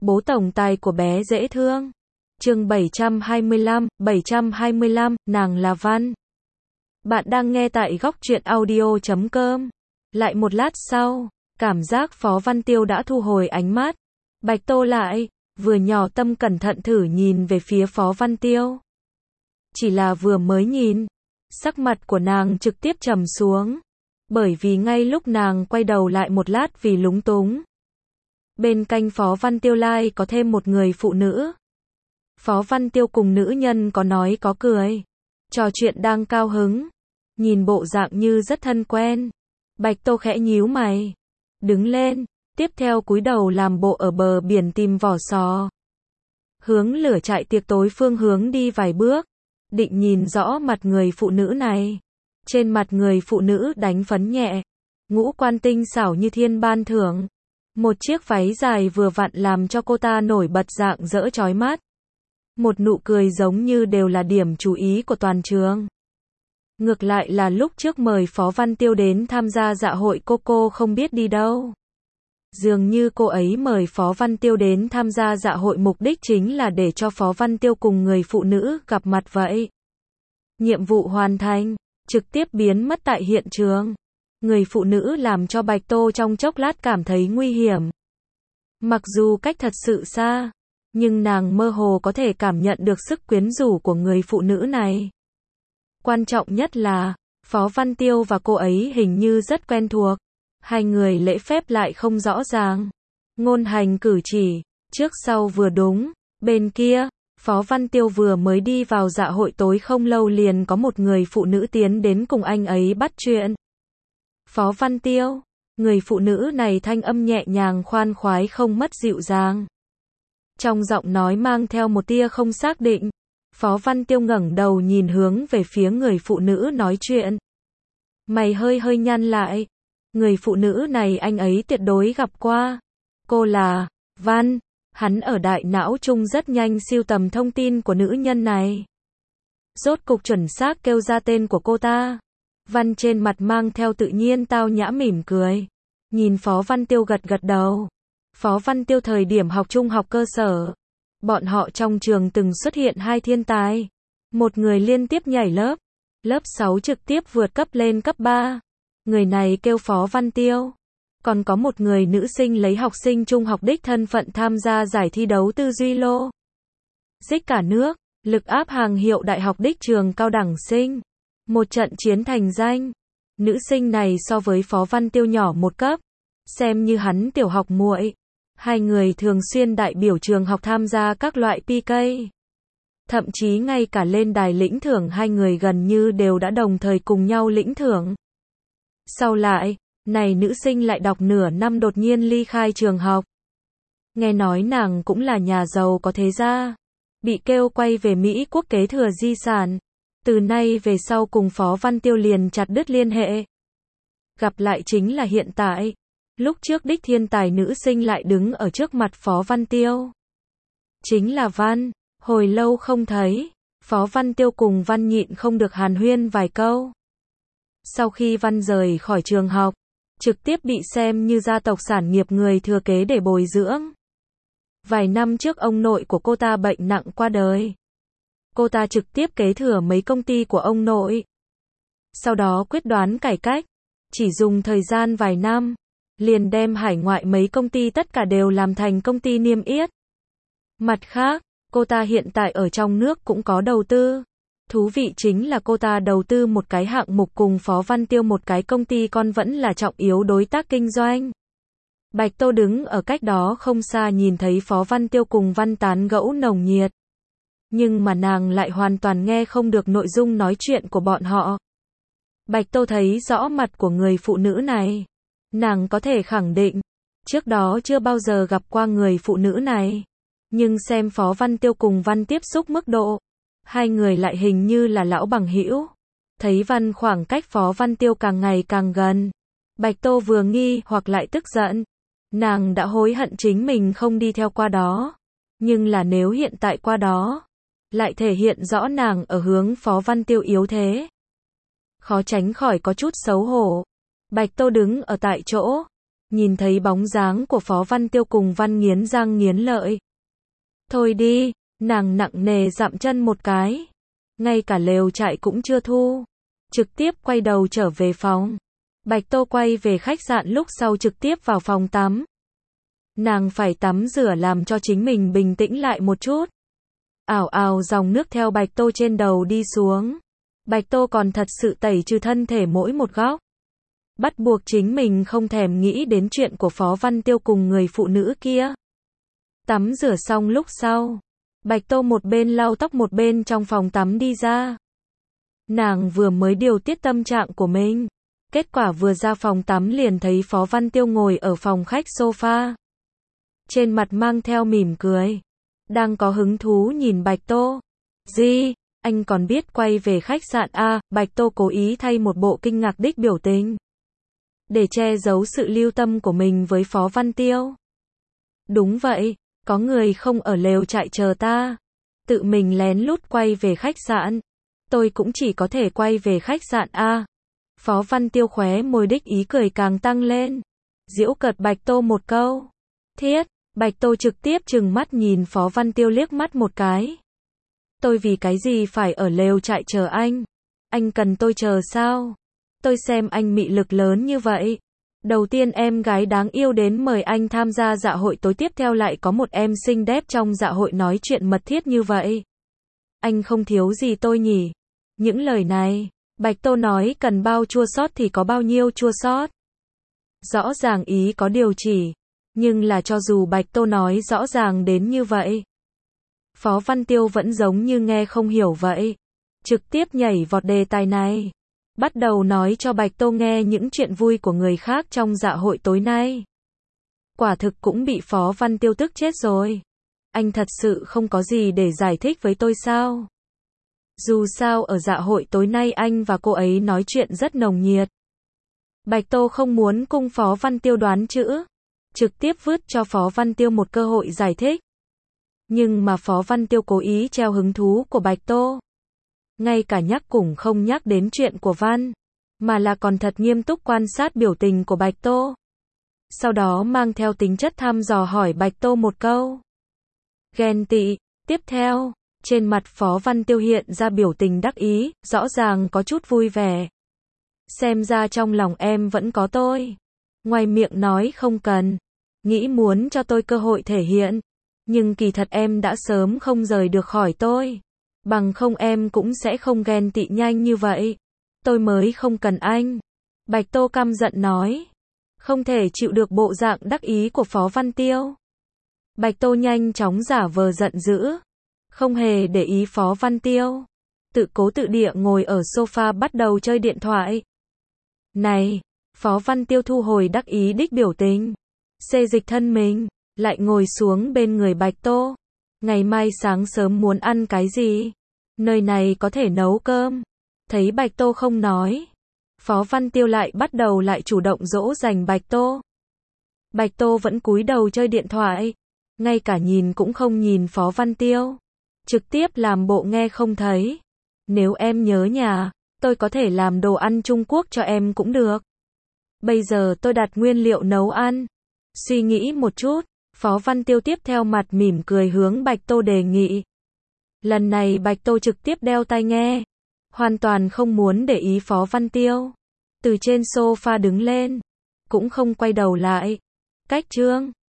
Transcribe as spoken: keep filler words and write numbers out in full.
bố tổng tài của bé dễ thương. Chương bảy trăm hai mươi lăm, bảy trăm hai mươi lăm, nàng là Văn. Bạn đang nghe tại góc truyện audio chấm com. Lại một lát sau, cảm giác Phó Văn Tiêu đã thu hồi ánh mắt. Bạch Tô lại, vừa nhỏ tâm cẩn thận thử nhìn về phía Phó Văn Tiêu. Chỉ là vừa mới nhìn, sắc mặt của nàng trực tiếp trầm xuống. Bởi vì ngay lúc nàng quay đầu lại một lát vì lúng túng. Bên cạnh Phó Văn Tiêu lại có thêm một người phụ nữ. Phó Văn Tiêu cùng nữ nhân có nói có cười. Trò chuyện đang cao hứng. Nhìn bộ dạng như rất thân quen. Bạch Tô khẽ nhíu mày. Đứng lên, tiếp theo cúi đầu làm bộ ở bờ biển tìm vỏ sò. Hướng lửa trại tiệc tối phương hướng đi vài bước. Định nhìn rõ mặt người phụ nữ này. Trên mặt người phụ nữ đánh phấn nhẹ. Ngũ quan tinh xảo như thiên ban thưởng. Một chiếc váy dài vừa vặn làm cho cô ta nổi bật dạng dỡ chói mắt. Một nụ cười giống như đều là điểm chú ý của toàn trường. Ngược lại là lúc trước mời Phó Văn Tiêu đến tham gia dạ hội cô cô không biết đi đâu. Dường như cô ấy mời Phó Văn Tiêu đến tham gia dạ hội mục đích chính là để cho Phó Văn Tiêu cùng người phụ nữ gặp mặt vậy. Nhiệm vụ hoàn thành, trực tiếp biến mất tại hiện trường. Người phụ nữ làm cho Bạch Tô trong chốc lát cảm thấy nguy hiểm. Mặc dù cách thật sự xa, nhưng nàng mơ hồ có thể cảm nhận được sức quyến rũ của người phụ nữ này. Quan trọng nhất là, Phó Văn Tiêu và cô ấy hình như rất quen thuộc. Hai người lễ phép lại không rõ ràng. Ngôn hành cử chỉ, trước sau vừa đúng. Bên kia, Phó Văn Tiêu vừa mới đi vào dạ hội tối không lâu liền có một người phụ nữ tiến đến cùng anh ấy bắt chuyện. Phó Văn Tiêu, người phụ nữ này thanh âm nhẹ nhàng khoan khoái không mất dịu dàng. Trong giọng nói mang theo một tia không xác định. Phó Văn Tiêu ngẩng đầu nhìn hướng về phía người phụ nữ nói chuyện. Mày hơi hơi nhăn lại. Người phụ nữ này anh ấy tuyệt đối gặp qua. Cô là Văn. Hắn ở đại não trung rất nhanh siêu tầm thông tin của nữ nhân này. Rốt cục chuẩn xác kêu ra tên của cô ta. Văn trên mặt mang theo tự nhiên tao nhã mỉm cười. Nhìn Phó Văn Tiêu gật gật đầu. Phó Văn Tiêu thời điểm học trung học cơ sở. Bọn họ trong trường từng xuất hiện hai thiên tài. Một người liên tiếp nhảy lớp. Lớp sáu trực tiếp vượt cấp lên cấp ba. Người này kêu Phó Văn Tiêu. Còn có một người nữ sinh lấy học sinh trung học đích thân phận tham gia giải thi đấu tư duy lô. Dích cả nước, lực áp hàng hiệu đại học đích trường cao đẳng sinh. Một trận chiến thành danh. Nữ sinh này so với Phó Văn Tiêu nhỏ một cấp. Xem như hắn tiểu học muội. Hai người thường xuyên đại biểu trường học tham gia các loại pê ca. Thậm chí ngay cả lên đài lĩnh thưởng hai người gần như đều đã đồng thời cùng nhau lĩnh thưởng. Sau lại, này nữ sinh lại đọc nửa năm đột nhiên ly khai trường học. Nghe nói nàng cũng là nhà giàu có thế gia. Bị kêu quay về Mỹ quốc kế thừa di sản. Từ nay về sau cùng Phó Văn Tiêu liền chặt đứt liên hệ. Gặp lại chính là hiện tại. Lúc trước đích thiên tài nữ sinh lại đứng ở trước mặt Phó Văn Tiêu. Chính là Văn. Hồi lâu không thấy. Phó Văn Tiêu cùng Văn nhịn không được hàn huyên vài câu. Sau khi Văn rời khỏi trường học, trực tiếp bị xem như gia tộc sản nghiệp người thừa kế để bồi dưỡng. Vài năm trước ông nội của cô ta bệnh nặng qua đời. Cô ta trực tiếp kế thừa mấy công ty của ông nội. Sau đó quyết đoán cải cách. Chỉ dùng thời gian vài năm. Liền đem hải ngoại mấy công ty tất cả đều làm thành công ty niêm yết. Mặt khác, cô ta hiện tại ở trong nước cũng có đầu tư. Thú vị chính là cô ta đầu tư một cái hạng mục cùng Phó Văn Tiêu một cái công ty con vẫn là trọng yếu đối tác kinh doanh. Bạch Tô đứng ở cách đó không xa nhìn thấy Phó Văn Tiêu cùng Văn tán gẫu nồng nhiệt. Nhưng mà nàng lại hoàn toàn nghe không được nội dung nói chuyện của bọn họ. Bạch Tô thấy rõ mặt của người phụ nữ này. Nàng có thể khẳng định, trước đó chưa bao giờ gặp qua người phụ nữ này. Nhưng xem Phó Văn Tiêu cùng Văn tiếp xúc mức độ, hai người lại hình như là lão bằng hữu. Thấy Văn khoảng cách Phó Văn Tiêu càng ngày càng gần. Bạch Tô vừa nghi hoặc lại tức giận. Nàng đã hối hận chính mình không đi theo qua đó. Nhưng là nếu hiện tại qua đó, lại thể hiện rõ nàng ở hướng Phó Văn Tiêu yếu thế. Khó tránh khỏi có chút xấu hổ. Bạch Tô đứng ở tại chỗ, Nhìn thấy bóng dáng của Phó Văn Tiêu cùng Văn nghiến răng nghiến lợi. Thôi đi, nàng nặng nề dậm chân một cái. Ngay cả lều trại cũng chưa thu. Trực tiếp quay đầu trở về phòng. Bạch Tô quay về khách sạn lúc sau trực tiếp vào phòng tắm. Nàng phải tắm rửa làm cho chính mình bình tĩnh lại một chút. Ảo ảo dòng nước theo Bạch Tô trên đầu đi xuống. Bạch Tô còn thật sự tẩy trừ thân thể mỗi một góc. Bắt buộc chính mình không thèm nghĩ đến chuyện của Phó Văn Tiêu cùng người phụ nữ kia. Tắm rửa xong lúc sau, Bạch Tô một bên lau tóc một bên trong phòng tắm đi ra. Nàng vừa mới điều tiết tâm trạng của mình. Kết quả vừa ra phòng tắm liền thấy Phó Văn Tiêu ngồi ở phòng khách sofa. Trên mặt mang theo mỉm cười. Đang có hứng thú nhìn Bạch Tô. Gì? Anh còn biết quay về khách sạn à? Bạch Tô cố ý thay một bộ kinh ngạc đích biểu tình. Để che giấu sự lưu tâm của mình với Phó Văn Tiêu. Đúng vậy, có người không ở lều trại chờ ta. Tự mình lén lút quay về khách sạn. Tôi cũng chỉ có thể quay về khách sạn à? Phó Văn Tiêu khóe môi đích ý cười càng tăng lên. Giễu cợt Bạch Tô một câu. Thiết, Bạch Tô trực tiếp trừng mắt nhìn Phó Văn Tiêu liếc mắt một cái. Tôi vì cái gì phải ở lều trại chờ anh? Anh cần tôi chờ sao? Tôi xem anh mị lực lớn như vậy. Đầu tiên em gái đáng yêu đến mời anh tham gia dạ hội, tối tiếp theo lại có một em xinh đẹp trong dạ hội nói chuyện mật thiết như vậy. Anh không thiếu gì tôi nhỉ? Những lời này, Bạch Tô nói cần bao chua xót thì có bao nhiêu chua xót. Rõ ràng ý có điều chỉ, nhưng là cho dù Bạch Tô nói rõ ràng đến như vậy, Phó Văn Tiêu vẫn giống như nghe không hiểu vậy. Trực tiếp nhảy vọt đề tài này. Bắt đầu nói cho Bạch Tô nghe những chuyện vui của người khác trong dạ hội tối nay. Quả thực cũng bị Phó Văn Tiêu tức chết rồi. Anh thật sự không có gì để giải thích với tôi sao? Dù sao ở dạ hội tối nay anh và cô ấy nói chuyện rất nồng nhiệt. Bạch Tô không muốn cung Phó Văn Tiêu đoán chữ. Trực tiếp vứt cho Phó Văn Tiêu một cơ hội giải thích. Nhưng mà Phó Văn Tiêu cố ý treo hứng thú của Bạch Tô. Ngay cả nhắc cũng không nhắc đến chuyện của Văn, mà là còn thật nghiêm túc quan sát biểu tình của Bạch Tô. Sau đó mang theo tính chất thăm dò hỏi Bạch Tô một câu. Ghen tị. Tiếp theo, trên mặt Phó Văn Tiêu hiện ra biểu tình đắc ý, rõ ràng có chút vui vẻ. Xem ra trong lòng em vẫn có tôi. Ngoài miệng nói không cần, nghĩ muốn cho tôi cơ hội thể hiện. Nhưng kỳ thật em đã sớm không rời được khỏi tôi. Bằng không em cũng sẽ không ghen tị nhanh như vậy. Tôi mới không cần anh. Bạch Tô căm giận nói. Không thể chịu được bộ dạng đắc ý của Phó Văn Tiêu. Bạch Tô nhanh chóng giả vờ giận dữ. Không hề để ý Phó Văn Tiêu. Tự cố tự địa ngồi ở sofa bắt đầu chơi điện thoại. Này, Phó Văn Tiêu thu hồi đắc ý đích biểu tình. Xê dịch thân mình, lại ngồi xuống bên người Bạch Tô. Ngày mai sáng sớm muốn ăn cái gì? Nơi này có thể nấu cơm. Thấy Bạch Tô không nói, Phó Văn Tiêu lại bắt đầu lại chủ động dỗ dành Bạch Tô. Bạch Tô vẫn cúi đầu chơi điện thoại, ngay cả nhìn cũng không nhìn Phó Văn Tiêu. Trực tiếp làm bộ nghe không thấy. Nếu em nhớ nhà, tôi có thể làm đồ ăn Trung Quốc cho em cũng được. Bây giờ tôi đặt nguyên liệu nấu ăn. Suy nghĩ một chút, Phó Văn Tiêu tiếp theo mặt mỉm cười hướng Bạch Tô đề nghị. Lần này Bạch Tô trực tiếp đeo tai nghe, hoàn toàn không muốn để ý Phó Văn Tiêu. Từ trên sofa đứng lên, cũng không quay đầu lại. Cách chương